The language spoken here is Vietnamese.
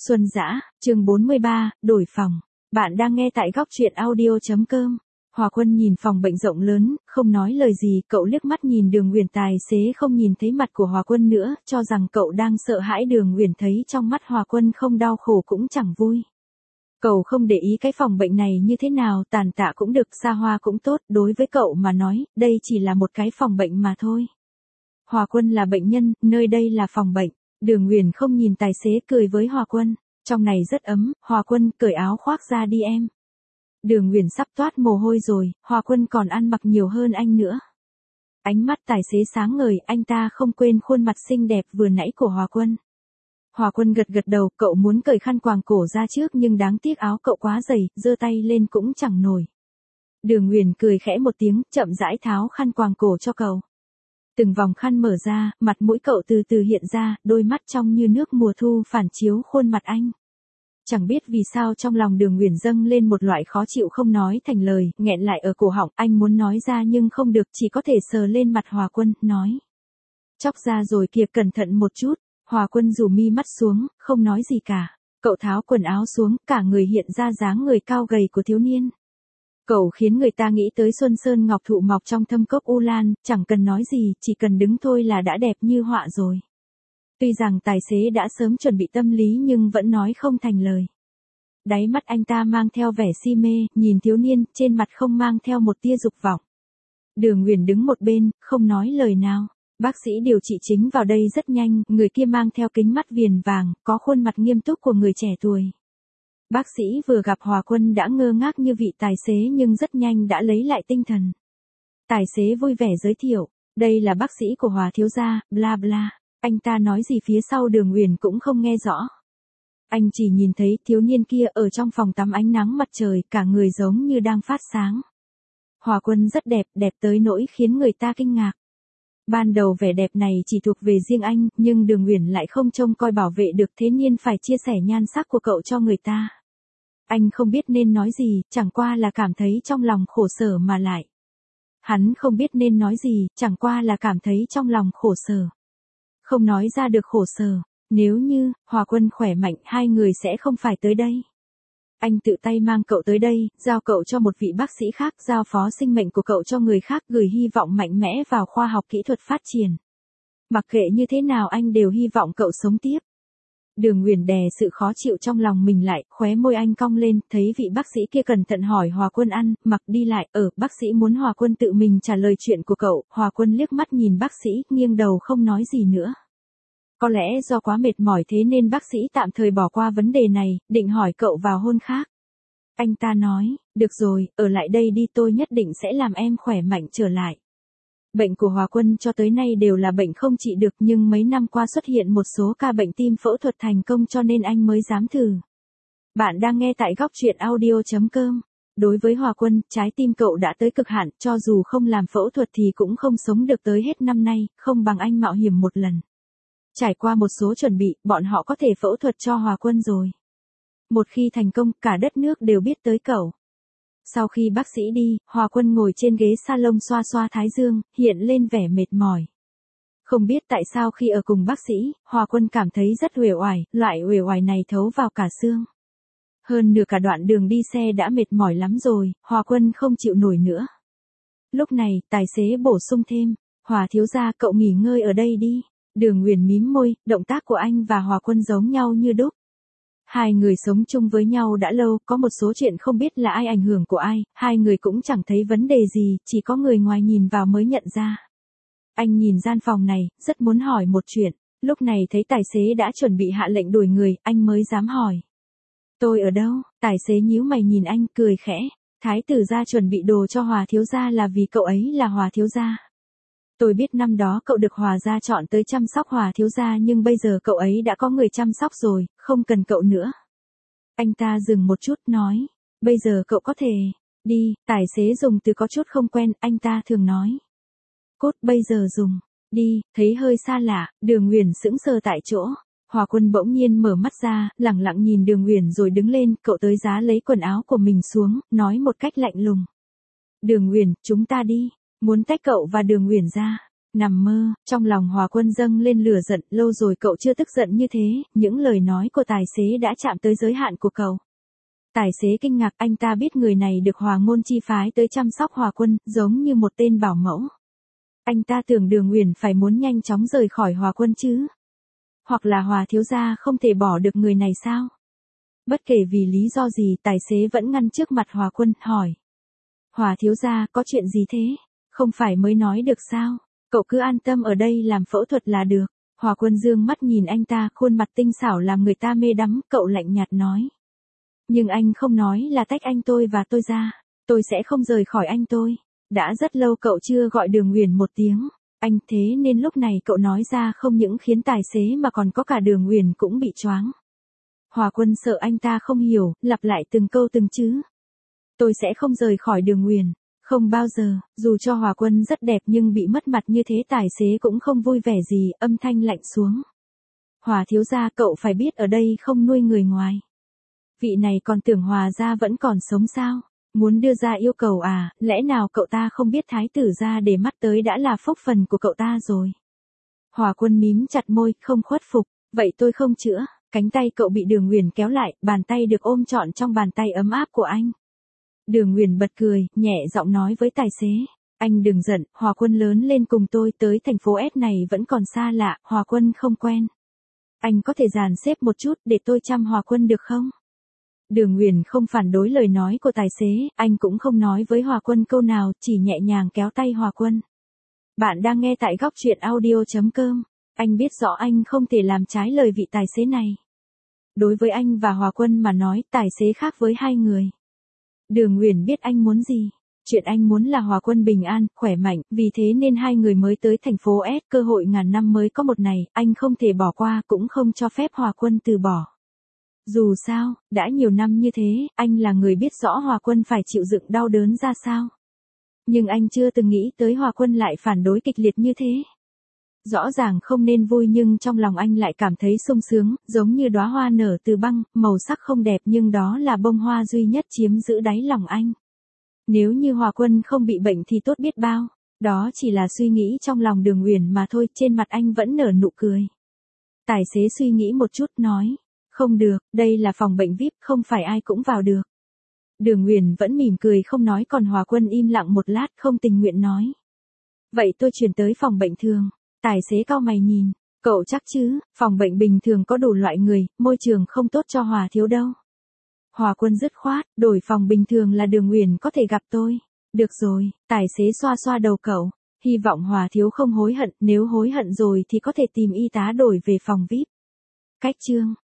Xuân Dã, chương 43, đổi phòng. Bạn đang nghe tại góc truyện audio.com. Hòa Quân nhìn phòng bệnh rộng lớn, không nói lời gì, cậu liếc mắt nhìn Đường Uyển, tài xế không nhìn thấy mặt của Hòa Quân nữa, cho rằng cậu đang sợ hãi. Đường Uyển thấy trong mắt Hòa Quân không đau khổ cũng chẳng vui. Cậu không để ý cái phòng bệnh này như thế nào, tàn tạ cũng được, xa hoa cũng tốt, đối với cậu mà nói, đây chỉ là một cái phòng bệnh mà thôi. Hòa Quân là bệnh nhân, nơi đây là phòng bệnh. Đường Uyển không nhìn tài xế, cười với Hòa Quân. Trong này rất ấm, Hòa Quân cởi áo khoác ra đi em. Đường Uyển sắp toát mồ hôi rồi, Hòa Quân còn ăn mặc nhiều hơn anh nữa. Ánh mắt tài xế sáng ngời, anh ta không quên khuôn mặt xinh đẹp vừa nãy của Hòa Quân. Hòa Quân gật gật đầu, cậu muốn cởi khăn quàng cổ ra trước nhưng đáng tiếc áo cậu quá dày, giơ tay lên cũng chẳng nổi. Đường Uyển cười khẽ một tiếng, chậm rãi tháo khăn quàng cổ cho cậu. Từng vòng khăn mở ra, mặt mũi cậu từ từ hiện ra, đôi mắt trong như nước mùa thu phản chiếu khuôn mặt anh. Chẳng biết vì sao trong lòng Đường Uyển dâng lên một loại khó chịu không nói thành lời, nghẹn lại ở cổ họng, anh muốn nói ra nhưng không được, chỉ có thể sờ lên mặt Hòa Quân, nói. Chóc ra rồi kìa, cẩn thận một chút. Hòa Quân rủ mi mắt xuống, không nói gì cả. Cậu tháo quần áo xuống, cả người hiện ra dáng người cao gầy của thiếu niên. Cậu khiến người ta nghĩ tới Xuân Sơn Ngọc Thụ mọc trong thâm cốc U Lan, chẳng cần nói gì, chỉ cần đứng thôi là đã đẹp như họa rồi. Tuy rằng tài xế đã sớm chuẩn bị tâm lý nhưng vẫn nói không thành lời. Đáy mắt anh ta mang theo vẻ si mê, nhìn thiếu niên, trên mặt không mang theo một tia dục vọng. Đường Uyển đứng một bên, không nói lời nào. Bác sĩ điều trị chính vào đây rất nhanh, người kia mang theo kính mắt viền vàng, có khuôn mặt nghiêm túc của người trẻ tuổi. Bác sĩ vừa gặp Hòa Quân đã ngơ ngác như vị tài xế nhưng rất nhanh đã lấy lại tinh thần. Tài xế vui vẻ giới thiệu, đây là bác sĩ của Hòa thiếu gia, bla bla. Anh ta nói gì phía sau Đường Uyển cũng không nghe rõ. Anh chỉ nhìn thấy thiếu niên kia ở trong phòng tắm ánh nắng mặt trời, cả người giống như đang phát sáng. Hòa Quân rất đẹp, đẹp tới nỗi khiến người ta kinh ngạc. Ban đầu vẻ đẹp này chỉ thuộc về riêng anh, nhưng Đường Uyển lại không trông coi bảo vệ được, thế nên phải chia sẻ nhan sắc của cậu cho người ta. Anh không biết nên nói gì, chẳng qua là cảm thấy trong lòng khổ sở mà lại. Hắn không biết nên nói gì, chẳng qua là cảm thấy trong lòng khổ sở. Không nói ra được khổ sở, nếu như, Hòa Quân khỏe mạnh, hai người sẽ không phải tới đây. Anh tự tay mang cậu tới đây, giao cậu cho một vị bác sĩ khác, giao phó sinh mệnh của cậu cho người khác, gửi hy vọng mạnh mẽ vào khoa học kỹ thuật phát triển. Mặc kệ như thế nào anh đều hy vọng cậu sống tiếp. Đường Uyển đè sự khó chịu trong lòng mình lại, khóe môi anh cong lên, thấy vị bác sĩ kia cẩn thận hỏi Hòa Quân ăn, mặc đi lại, bác sĩ muốn Hòa Quân tự mình trả lời chuyện của cậu. Hòa Quân liếc mắt nhìn bác sĩ, nghiêng đầu không nói gì nữa. Có lẽ do quá mệt mỏi thế nên bác sĩ tạm thời bỏ qua vấn đề này, định hỏi cậu vào hôn khác. Anh ta nói, được rồi, ở lại đây đi, tôi nhất định sẽ làm em khỏe mạnh trở lại. Bệnh của Hòa Quân cho tới nay đều là bệnh không trị được, nhưng mấy năm qua xuất hiện một số ca bệnh tim phẫu thuật thành công cho nên anh mới dám thử. Bạn đang nghe tại góc truyện audio.com. Đối với Hòa Quân, trái tim cậu đã tới cực hạn, cho dù không làm phẫu thuật thì cũng không sống được tới hết năm nay, không bằng anh mạo hiểm một lần. Trải qua một số chuẩn bị, bọn họ có thể phẫu thuật cho Hòa Quân rồi. Một khi thành công, cả đất nước đều biết tới cậu. Sau khi bác sĩ đi, Hòa Quân ngồi trên ghế salon xoa xoa thái dương, hiện lên vẻ mệt mỏi. Không biết tại sao khi ở cùng bác sĩ, Hòa Quân cảm thấy rất uể oải, loại uể oải này thấu vào cả xương. Hơn nửa cả đoạn đường đi xe đã mệt mỏi lắm rồi, Hòa Quân không chịu nổi nữa. Lúc này, tài xế bổ sung thêm, Hòa thiếu gia, cậu nghỉ ngơi ở đây đi. Đường Uyển mím môi, động tác của anh và Hòa Quân giống nhau như đúc. Hai người sống chung với nhau đã lâu, có một số chuyện không biết là ai ảnh hưởng của ai, hai người cũng chẳng thấy vấn đề gì, chỉ có người ngoài nhìn vào mới nhận ra. Anh nhìn gian phòng này, rất muốn hỏi một chuyện, lúc này thấy tài xế đã chuẩn bị hạ lệnh đuổi người, anh mới dám hỏi. Tôi ở đâu? Tài xế nhíu mày nhìn anh, cười khẽ. Thái tử gia chuẩn bị đồ cho Hòa thiếu gia là vì cậu ấy là Hòa thiếu gia. Tôi biết năm đó cậu được Hòa gia chọn tới chăm sóc Hòa thiếu gia nhưng bây giờ cậu ấy đã có người chăm sóc rồi, không cần cậu nữa. Anh ta dừng một chút nói, bây giờ cậu có thể đi, tài xế dùng từ có chút không quen, anh ta thường nói. Cốt bây giờ dùng, đi, thấy hơi xa lạ, Đường Uyển sững sờ tại chỗ. Hòa Quân bỗng nhiên mở mắt ra, lẳng lặng nhìn Đường Uyển rồi đứng lên, cậu tới giá lấy quần áo của mình xuống, nói một cách lạnh lùng. Đường Uyển, chúng ta đi. Muốn tách cậu và Đường Uyển ra. Nằm mơ, trong lòng Hòa Quân dâng lên lửa giận, lâu rồi cậu chưa tức giận như thế, những lời nói của tài xế đã chạm tới giới hạn của cậu. Tài xế kinh ngạc, anh ta biết người này được Hòa Ngôn chi phái tới chăm sóc Hòa Quân, giống như một tên bảo mẫu. Anh ta tưởng Đường Uyển phải muốn nhanh chóng rời khỏi Hòa Quân chứ. Hoặc là Hòa thiếu gia không thể bỏ được người này sao? Bất kể vì lý do gì, tài xế vẫn ngăn trước mặt Hòa Quân, hỏi. Hòa thiếu gia, có chuyện gì thế? Không phải mới nói được sao? Cậu cứ an tâm ở đây làm phẫu thuật là được. Hòa Quân dương mắt nhìn anh ta, khuôn mặt tinh xảo làm người ta mê đắm, cậu lạnh nhạt nói. Nhưng anh không nói là tách anh tôi và tôi ra. Tôi sẽ không rời khỏi anh tôi. Đã rất lâu cậu chưa gọi Đường Uyển một tiếng. Anh thế nên lúc này cậu nói ra không những khiến tài xế mà còn có cả Đường Uyển cũng bị choáng. Hòa Quân sợ anh ta không hiểu, lặp lại từng câu từng chữ. Tôi sẽ không rời khỏi Đường Uyển. Không bao giờ, dù cho Hòa Quân rất đẹp nhưng bị mất mặt như thế tài xế cũng không vui vẻ gì, âm thanh lạnh xuống. Hòa thiếu gia, cậu phải biết ở đây không nuôi người ngoài. Vị này còn tưởng Hòa gia vẫn còn sống sao? Muốn đưa ra yêu cầu à, lẽ nào cậu ta không biết thái tử gia để mắt tới đã là phúc phần của cậu ta rồi. Hòa Quân mím chặt môi, không khuất phục, vậy tôi không chữa. Cánh tay cậu bị Đường Uyển kéo lại, bàn tay được ôm trọn trong bàn tay ấm áp của anh. Đường Uyển bật cười, nhẹ giọng nói với tài xế. Anh đừng giận, Hòa Quân lớn lên cùng tôi tới thành phố S này vẫn còn xa lạ, Hòa Quân không quen. Anh có thể dàn xếp một chút để tôi chăm Hòa Quân được không? Đường Uyển không phản đối lời nói của tài xế, anh cũng không nói với Hòa Quân câu nào, chỉ nhẹ nhàng kéo tay Hòa Quân. Bạn đang nghe tại góc truyện audio.com. Anh biết rõ anh không thể làm trái lời vị tài xế này. Đối với anh và Hòa Quân mà nói, tài xế khác với hai người. Đường Uyển biết anh muốn gì. Chuyện anh muốn là Hòa Quân bình an, khỏe mạnh, vì thế nên hai người mới tới thành phố S, cơ hội ngàn năm mới có một này, anh không thể bỏ qua cũng không cho phép Hòa Quân từ bỏ. Dù sao, đã nhiều năm như thế, anh là người biết rõ Hòa Quân phải chịu đựng đau đớn ra sao. Nhưng anh chưa từng nghĩ tới Hòa Quân lại phản đối kịch liệt như thế. Rõ ràng không nên vui nhưng trong lòng anh lại cảm thấy sung sướng, giống như đóa hoa nở từ băng, màu sắc không đẹp nhưng đó là bông hoa duy nhất chiếm giữ đáy lòng anh. Nếu như Hòa Quân không bị bệnh thì tốt biết bao, đó chỉ là suy nghĩ trong lòng Đường Uyển mà thôi, trên mặt anh vẫn nở nụ cười. Tài xế suy nghĩ một chút nói, không được, đây là phòng bệnh VIP, không phải ai cũng vào được. Đường Uyển vẫn mỉm cười không nói còn Hòa Quân im lặng một lát không tình nguyện nói. Vậy tôi chuyển tới phòng bệnh thường. Tài xế cau mày nhìn, cậu chắc chứ, phòng bệnh bình thường có đủ loại người, môi trường không tốt cho Hòa thiếu đâu. Hòa Quân dứt khoát, đổi phòng bình thường là Đường Uyển có thể gặp tôi. Được rồi, tài xế xoa xoa đầu cậu, hy vọng Hòa thiếu không hối hận, nếu hối hận rồi thì có thể tìm y tá đổi về phòng VIP. Cách chương